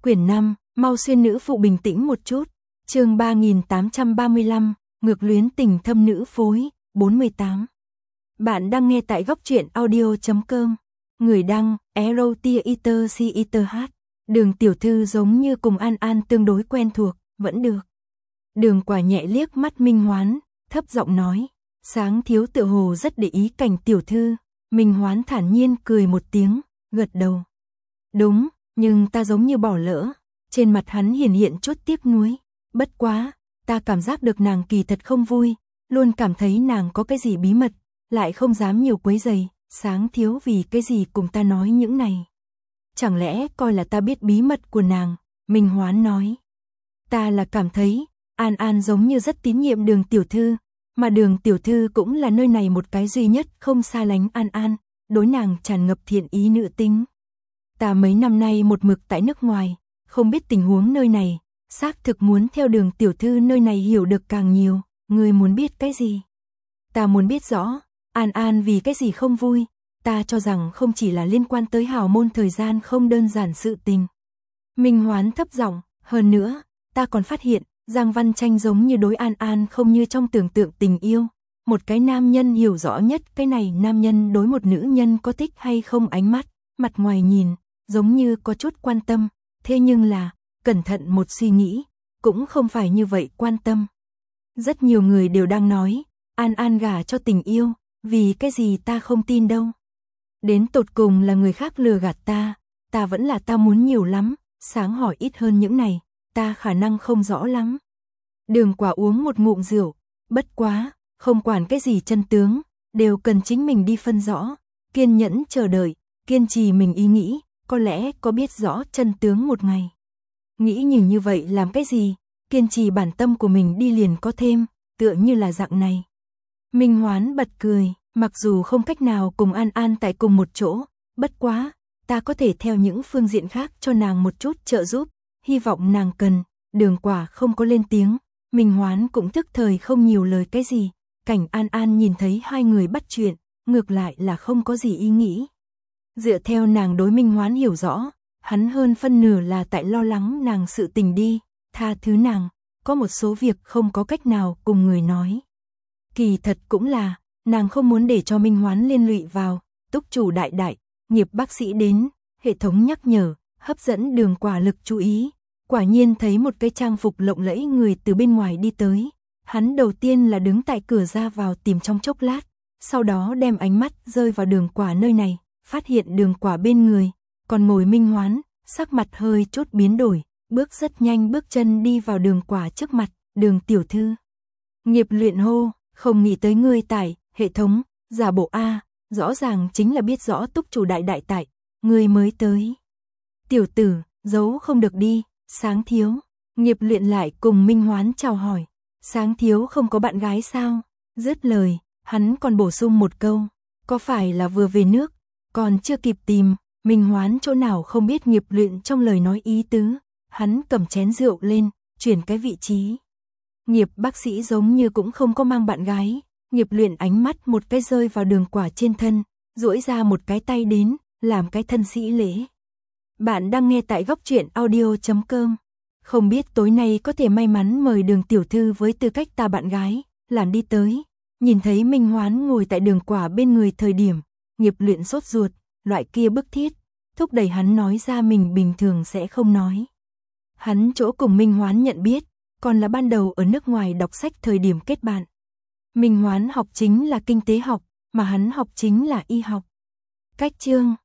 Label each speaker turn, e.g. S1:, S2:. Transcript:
S1: Quyển 5, mau xuyên nữ phụ bình tĩnh một chút. Chương 3835, ngược luyến tình thâm nữ phối, 48. Bạn đang nghe tại góc truyện audio.com. Người đăng, Erotiaiter. Đường tiểu thư giống như cùng An An tương đối quen thuộc, vẫn được. Đường Quả nhẹ liếc mắt Minh Hoán, thấp giọng nói, Sáng thiếu tựa hồ rất để ý cảnh tiểu thư. Minh Hoán thản nhiên cười một tiếng, gật đầu. Đúng, nhưng ta giống như bỏ lỡ. Trên mặt hắn hiện chút tiếc nuối. Bất quá, ta cảm giác được nàng kỳ thật không vui, luôn cảm thấy nàng có cái gì bí mật, lại không dám nhiều quấy rầy. Sáng thiếu vì cái gì cùng ta nói những này? Chẳng lẽ coi là ta biết bí mật của nàng? Minh Hoán nói. Ta là cảm thấy, An An giống như rất tín nhiệm Đường tiểu thư, mà Đường tiểu thư cũng là nơi này một cái duy nhất không xa lánh An An, đối nàng tràn ngập thiện ý nữ tính. Ta mấy năm nay một mực tại nước ngoài, không biết tình huống nơi này, xác thực muốn theo Đường tiểu thư nơi này hiểu được càng nhiều. Ngươi muốn biết cái gì? Ta muốn biết rõ, An An vì cái gì không vui. Ta cho rằng không chỉ là liên quan tới hào môn thời gian không đơn giản sự tình. Minh Hoán thấp giọng, hơn nữa, ta còn phát hiện, Giang Văn Tranh giống như đối An An không như trong tưởng tượng tình yêu. Một cái nam nhân hiểu rõ nhất cái này nam nhân đối một nữ nhân có thích hay không ánh mắt, mặt ngoài nhìn, giống như có chút quan tâm, thế nhưng là, cẩn thận một suy nghĩ, cũng không phải như vậy quan tâm. Rất nhiều người đều đang nói, An An gả cho tình yêu, vì cái gì ta không tin đâu. Đến tột cùng là người khác lừa gạt ta vẫn là ta muốn nhiều lắm, Sáng hỏi ít hơn những này, ta khả năng không rõ lắm. Đường Quả uống một ngụm rượu, bất quá, không quản cái gì chân tướng, đều cần chính mình đi phân rõ, kiên nhẫn chờ đợi, kiên trì mình ý nghĩ, có lẽ có biết rõ chân tướng một ngày. Nghĩ như vậy làm cái gì, kiên trì bản tâm của mình đi liền có thêm, tựa như là dạng này. Minh Hoán bật cười, mặc dù không cách nào cùng An An tại cùng một chỗ, bất quá, ta có thể theo những phương diện khác cho nàng một chút trợ giúp, hy vọng nàng cần. Đường Quả không có lên tiếng, Minh Hoán cũng thức thời không nhiều lời cái gì, cảnh An An nhìn thấy hai người bắt chuyện, ngược lại là không có gì ý nghĩ. Dựa theo nàng đối Minh Hoán hiểu rõ, hắn hơn phân nửa là tại lo lắng nàng sự tình đi, tha thứ nàng, có một số việc không có cách nào cùng người nói. Kỳ thật cũng là, nàng không muốn để cho Minh Hoán liên lụy vào. Túc chủ đại đại, Nghiệp bác sĩ đến, hệ thống nhắc nhở, hấp dẫn Đường Quả lực chú ý. Quả nhiên thấy một cái trang phục lộng lẫy người từ bên ngoài đi tới. Hắn đầu tiên là đứng tại cửa ra vào tìm trong chốc lát, sau đó đem ánh mắt rơi vào Đường Quả nơi này, phát hiện Đường Quả bên người, còn ngồi Minh Hoán, sắc mặt hơi chút biến đổi, bước rất nhanh bước chân đi vào Đường Quả trước mặt. Đường tiểu thư. Nghiệp luyện hô, không nghĩ tới ngươi tại, hệ thống, giả bộ A, rõ ràng chính là biết rõ túc chủ đại đại tại, ngươi mới tới. Tiểu tử, giấu không được đi, Sáng thiếu. Nghiệp luyện lại cùng Minh Hoán chào hỏi. Sáng thiếu không có bạn gái sao? Dứt lời, hắn còn bổ sung một câu, có phải là vừa về nước, còn chưa kịp tìm. Minh Hoán chỗ nào không biết nghiệp luyện trong lời nói ý tứ, hắn cầm chén rượu lên, chuyển cái vị trí. Nghiệp bác sĩ giống như cũng không có mang bạn gái. Nghiệp luyện ánh mắt một cái rơi vào Đường Quả trên thân, duỗi ra một cái tay đến, làm cái thân sĩ lễ. Bạn đang nghe tại góc truyện audio.com. Không biết tối nay có thể may mắn mời Đường tiểu thư với tư cách ta bạn gái, làm đi tới. Nhìn thấy Minh Hoán ngồi tại Đường Quả bên người thời điểm, nghiệp luyện sốt ruột, loại kia bức thiết, thúc đẩy hắn nói ra mình bình thường sẽ không nói. Hắn chỗ cùng Minh Hoán nhận biết, còn là ban đầu ở nước ngoài đọc sách thời điểm kết bạn. Minh Hoán học chính là kinh tế học, mà hắn học chính là y học. Cách chương